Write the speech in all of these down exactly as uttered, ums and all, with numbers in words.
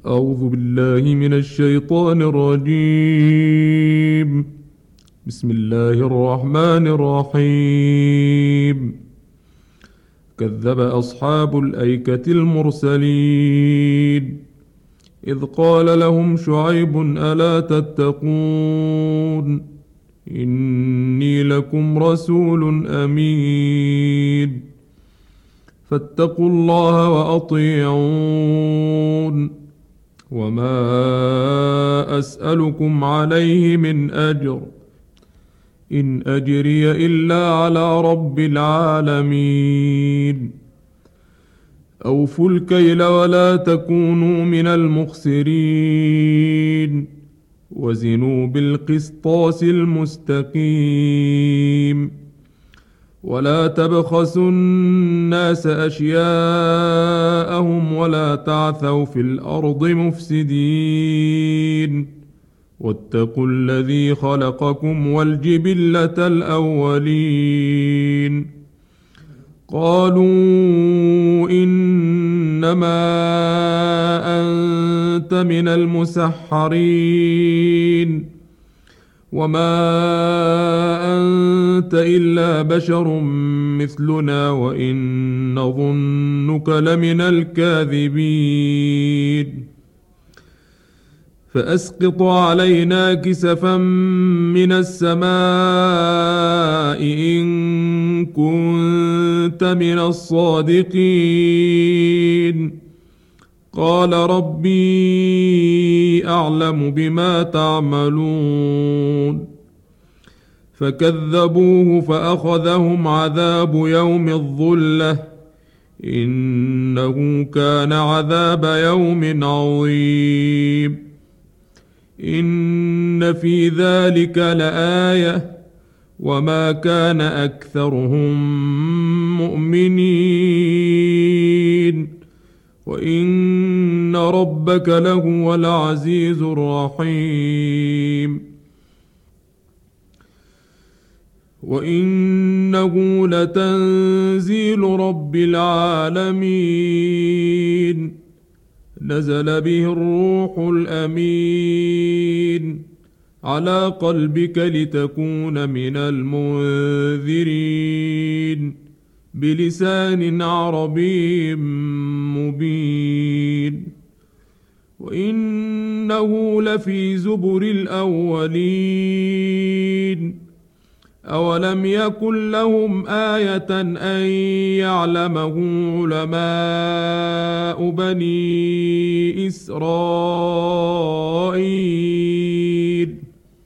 أعوذ بالله من الشيطان الرجيم. بسم الله الرحمن الرحيم. كذب أصحاب الأيكة المرسلين إذ قال لهم شعيب ألا تتقون إني لكم رسول أمين فاتقوا الله وأطيعون وما أسألكم عليه من أجر إن أجري إلا على رب العالمين أوفوا الكيل ولا تكونوا من المخسرين وزنوا بالقسطاس المستقيم ولا تبخسوا الناس أشياءهم ولا تعثوا في الأرض مفسدين واتقوا الذي خلقكم والجبلة الأولين قالوا إنما أنت من المسحرين وما أنت إلا بشر مثلنا وإن نظنك لمن الكاذبين فأسقط علينا كسفا من السماء إن كنت من الصادقين قال ربي أعلم بما تعملون فكذبوه فأخذهم عذاب يوم الظلة إنه كان عذاب يوم عظيم إن في ذلك لآية وما كان أكثرهم مؤمنين وإن ربك لهو العزيز الرحيم وإنه لتنزيل رب العالمين نزل به الروح الأمين على قلبك لتكون من المنذرين بلسان عربي مبين وإنه لفي زبر الأولين أولم يكن لهم آية أن يعلمه علماء بني إسرائيل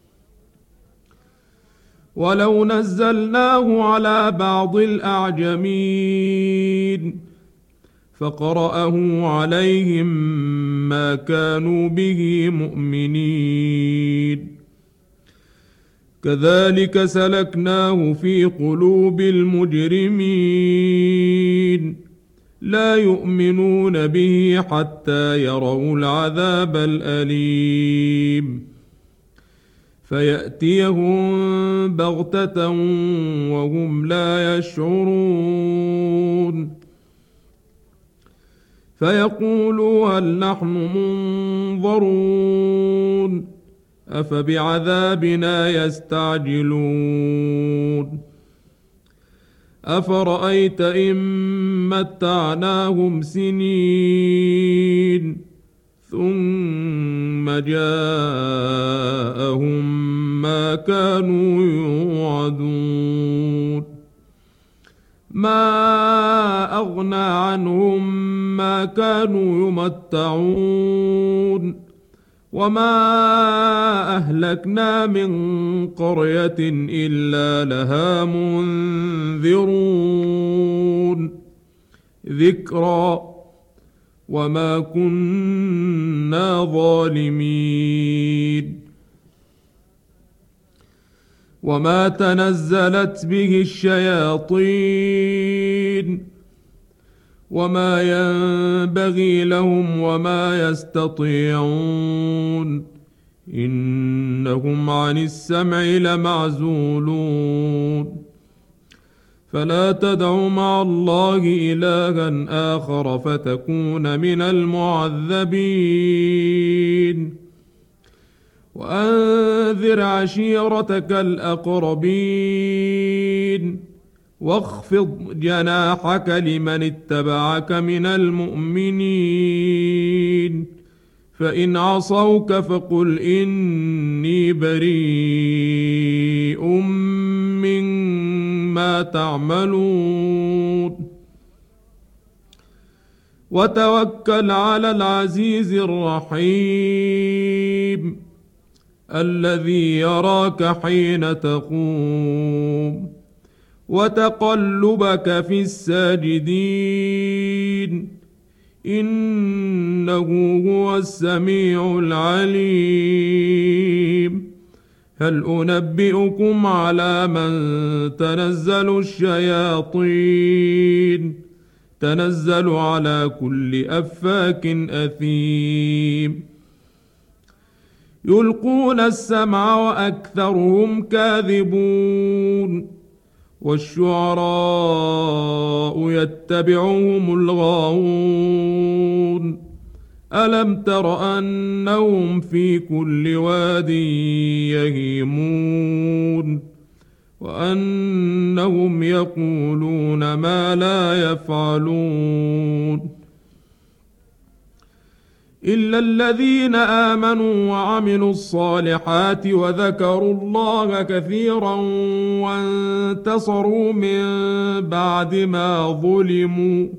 ولو نزلناه على بعض الأعجمين فقرأه عليهم ما كانوا به مؤمنين كذلك سلكناه في قلوب المجرمين لا يؤمنون به حتى يروا العذاب الأليم فيأتيهم بغتة وهم لا يشعرون فيقولوا هل نحن منظرون أفبعذابنا يستعجلون أفرأيت إن متعناهم سنين ثم جاءهم ما كانوا يوعدون ما أغنى عنهم ما كانوا يمتعون وما أهلكنا من قرية إلا لها منذرون ذكرى وما كنا ظالمين وما تنزلت به الشياطين وما ينبغي لهم وما يستطيعون إنهم عن السمع لمعزولون فلا تدع مع الله إلها آخر فتكون من المعذبين وأنذر عشيرتك الأقربين واخفض جناحك لمن اتبعك من المؤمنين فإن عصوك فقل إني بريء مما تعملون وتوكل على العزيز الرحيم الذي يراك حين تقوم وتقلبك في الساجدين إنه هو السميع العليم هل أنبئكم على من تنزل الشياطين تنزل على كل أفاك أثيم يلقون السمع وأكثرهم كاذبون والشعراء يتبعهم الغاوون ألم تر أنهم في كل واد يهيمون وأنهم يقولون ما لا يفعلون إلا الذين آمنوا وعملوا الصالحات وذكروا الله كثيرا وانتصروا من بعد ما ظلموا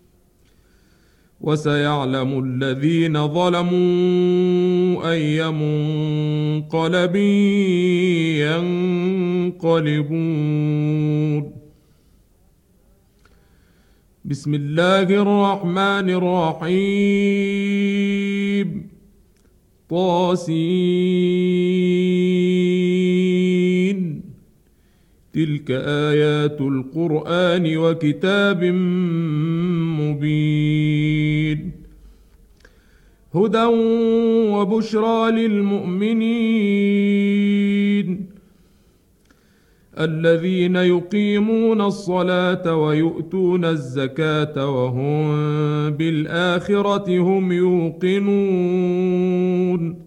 وسيعلم الذين ظلموا أي منقلب ينقلبون بسم الله الرحمن الرحيم طاسين تلك آيات القرآن وكتاب مبين هدى وبشرى للمؤمنين الذين يقيمون الصلاة ويؤتون الزكاة وهم بالآخرة هم يوقنون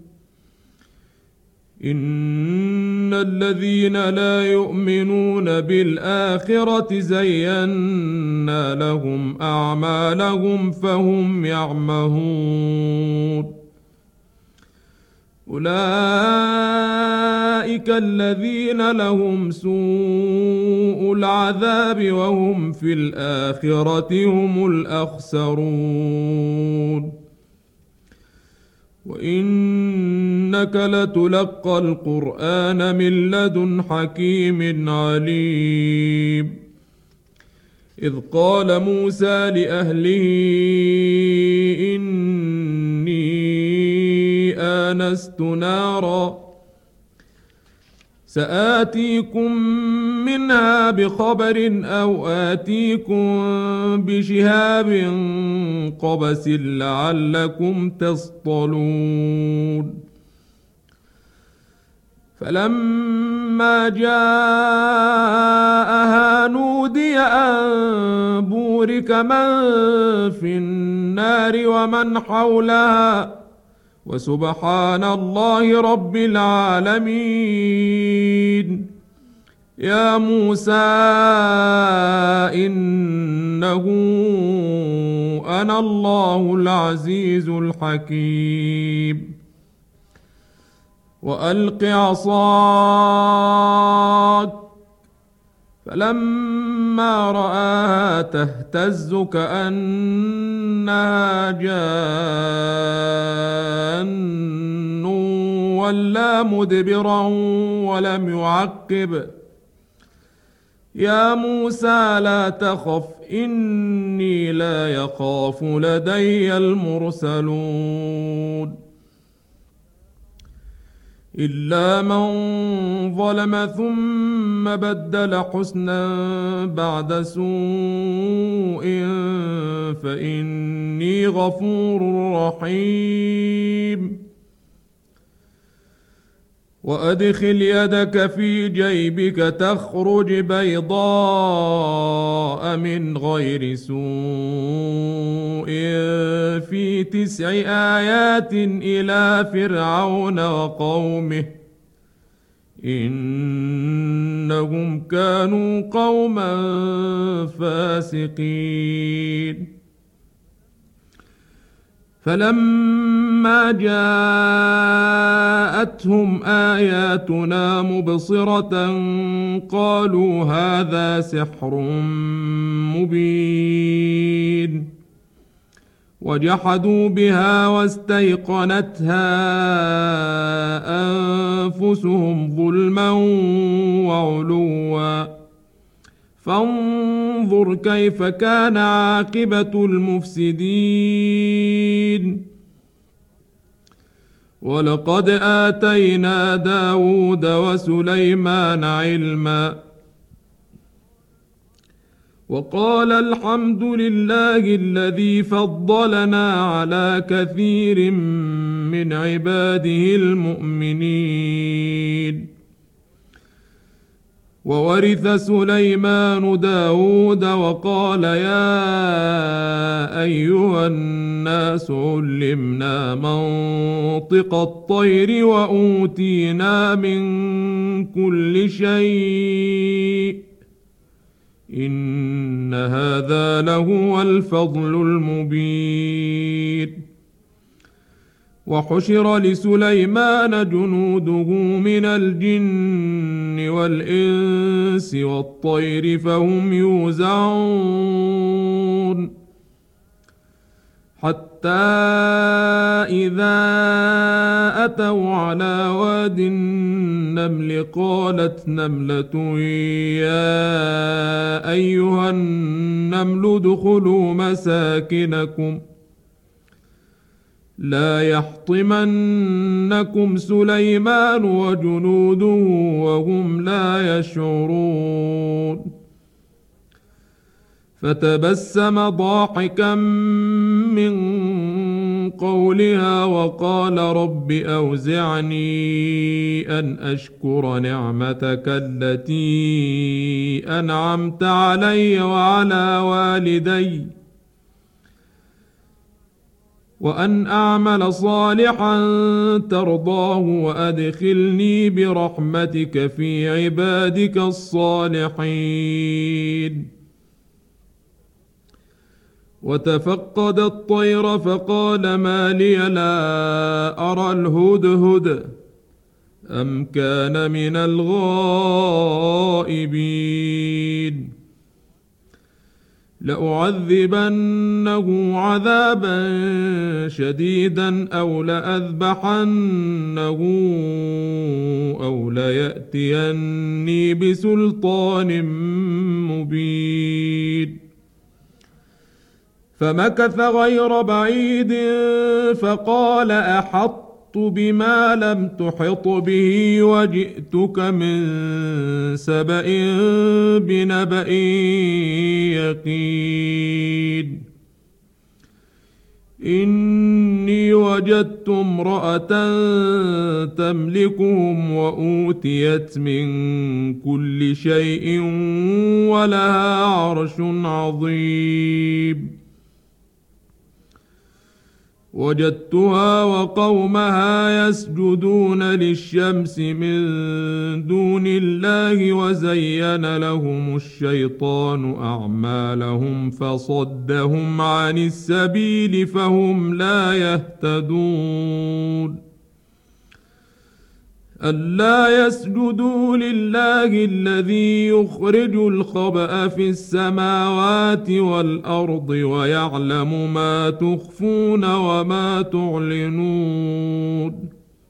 إن الذين لا يؤمنون بالآخرة زينا لهم أعمالهم فهم يعمهون أولئك الذين لهم سوء العذاب وهم في الآخرة هم الأخسرون وإنك لتلقى القرآن من لدن حكيم عليم إذ قال موسى لأهله إني آنست نارا سآتيكم منها بخبر أو آتيكم بشهاب قبس لعلكم تصطلون فلما جاءها نودي أن بورك من في النار ومن حولها وسبحان الله رب العالمين يا موسى إنه أنا الله العزيز الحكيم وألق عصاك فلما رآها تهتز كأنها جان ولا مدبرا ولم يعقب يا موسى لا تخف إني لا يخاف لدي المرسلون إلا من ظلم ثم بدل حسنا بعد سوء فإني غفور رحيم وأدخل يدك في جيبك تخرج بيضاء من غير سوء في تسع آيات إلى فرعون وقومه إنهم كانوا قوما فاسقين. فلما جاءتهم آياتنا مبصرة قالوا هذا سحر مبين وجحدوا بها واستيقنتها أنفسهم ظلما وعلوا فانظر كيف كان عاقبة المفسدين. ولقد آتينا داود وسليمان علما وقال الحمد لله الذي فضلنا على كثير من عباده المؤمنين. وورث سليمان داود وقال يا أيها الناس علمنا منطق الطير وأوتينا من كل شيء إن هذا لهو الفضل المبين. وحشر لسليمان جنوده من الجن والإنس والطير فهم يوزعون حتى إذا أتوا على واد النمل قالت نملة يا أيها النمل ادخلوا مساكنكم لا يحطمنكم سليمان وجنوده وهم لا يشعرون. فتبسم ضاحكا من قولها وقال رب أوزعني أن أشكر نعمتك التي أنعمت علي وعلى والدي وأن أعمل صالحا ترضاه وأدخلني برحمتك في عبادك الصالحين. وتفقد الطير فقال ما لي لا أرى الهدهد أم كان من الغائبين. لأعذبنه عذابا شديدا أو لأذبحنه أو ليأتيني بسلطان مبين. فمكث غير بعيد فقال أحطت بما لم تحط به وجئتك من سبأ بنبأ يقين. إني وجدت امرأة تملكهم وأوتيت من كل شيء ولها عرش عظيم. وجدتها وقومها يسجدون للشمس من دون الله وزين لهم الشيطان أعمالهم فصدهم عن السبيل فهم لا يهتدون. ألا يسجدوا لله الذي يخرج الخبأ في السماوات والأرض ويعلم ما تخفون وما تعلنون.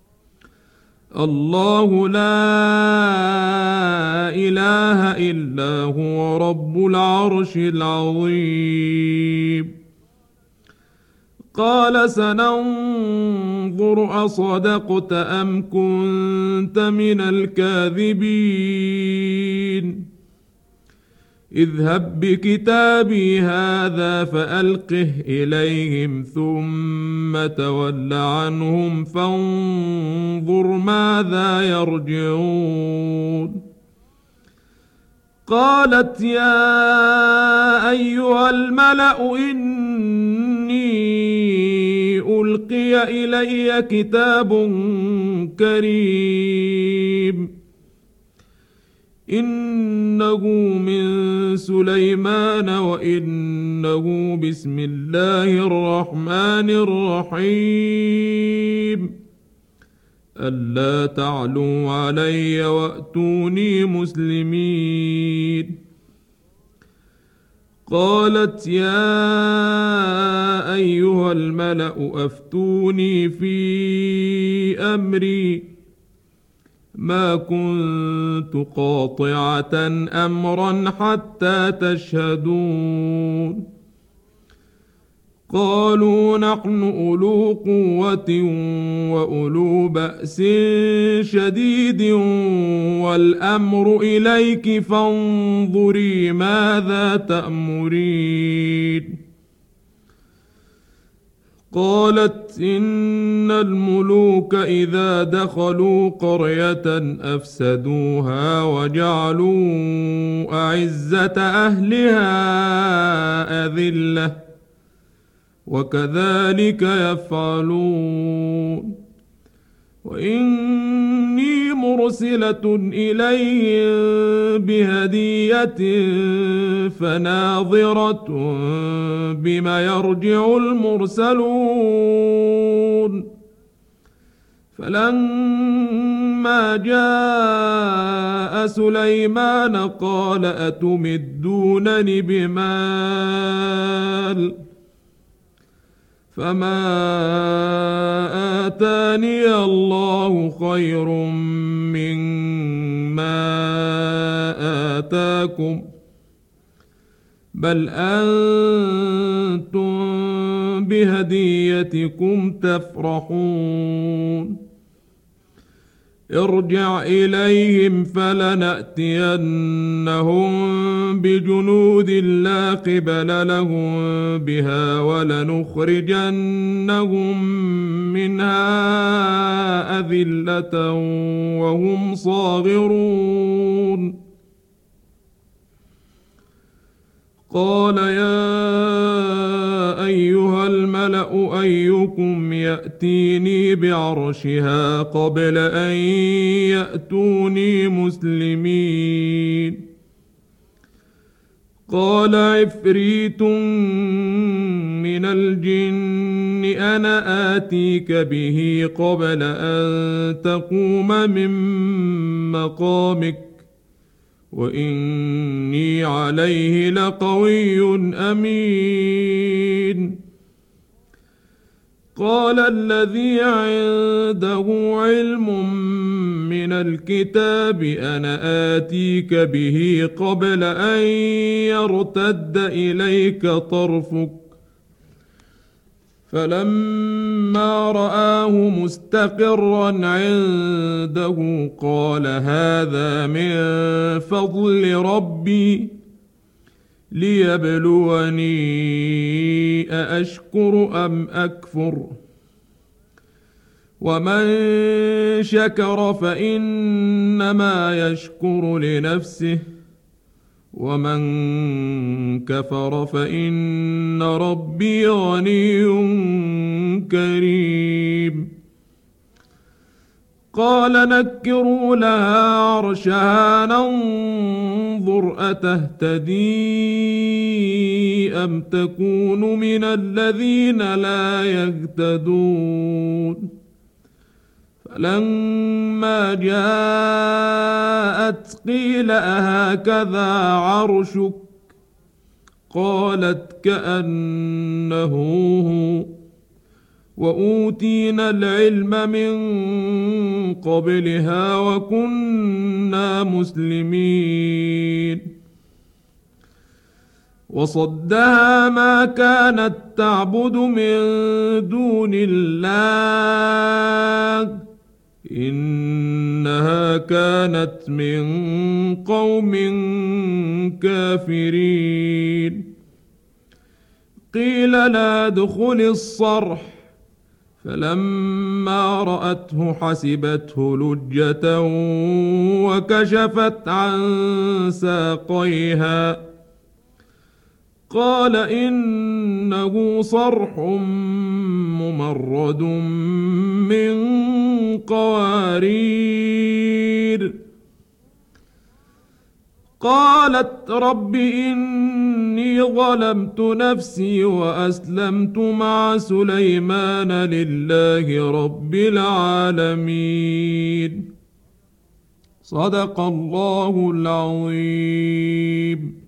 الله لا إله إلا هو رب العرش العظيم. قال سننظر أصدقت أم كنت؟ كنت من الكاذبين. اذهب بكتابي هذا فألقه إليهم ثم تول عنهم فانظر ماذا يرجعون. قالت يا أيها الملأ إني ألقي إلي كتاب كريم إنه من سليمان وإنه بسم الله الرحمن الرحيم ألا تعلوا علي وأتوني مسلمين. قالت يا أيها الملأ أفتوني في أمري ما كنت قاطعة أمرا حتى تشهدون. قالوا نحن أولو قوة وأولو بأس شديد والأمر إليك فانظري ماذا تأمرين. قالت إن الملوك إذا دخلوا قرية أفسدوها وجعلوا أعزة أهلها أذلة وكذلك يفعلون. وإني مرسلة إليهم بهدية فناظرة بما يرجع المرسلون. فلما جاء سليمان قال أتمدونني بمال فما آتاني الله خير مما آتاكم بل أنتم بهديتكم تفرحون. ارجع إليهم فلنأتينهم بجنود لا قبل لهم بها ولنخرجنهم منها أذلة وهم صاغرون. قال يا أيها الملأ أيكم يأتيني بعرشها قبل أن يأتوني مسلمين. قال عفريت من الجن أنا آتيك به قبل أن تقوم من مقامك وإني عليه لقوي أمين. قال الذي عنده علم من الكتاب أنا آتيك به قبل أن يرتد إليك طرفك فلما رآه مستقرا عنده قال هذا من فضل ربي ليبلوني أأشكر أم أكفر ومن شكر فإنما يشكر لنفسه ومن كفر فإن ربي غني كريم. قال نكروا لها عرشها ننظر أتهتدي أم تكون من الذين لا يهتدون. فلما جاءت قيل أهكذا عرشك قالت كأنه هو وأوتينا العلم من قبلها وكنا مسلمين. وصدها ما كانت تعبد من دون الله إنها إنها كانت من قوم كافرين. قيل لا ادخل الصرح، فلما رأته حسبته لجة وكشفت عن ساقيها، قال إنه صرح ممرد من قوارير. قالت رب إني ظلمت نفسي وأسلمت مع سليمان لله رب العالمين. صدق الله العظيم.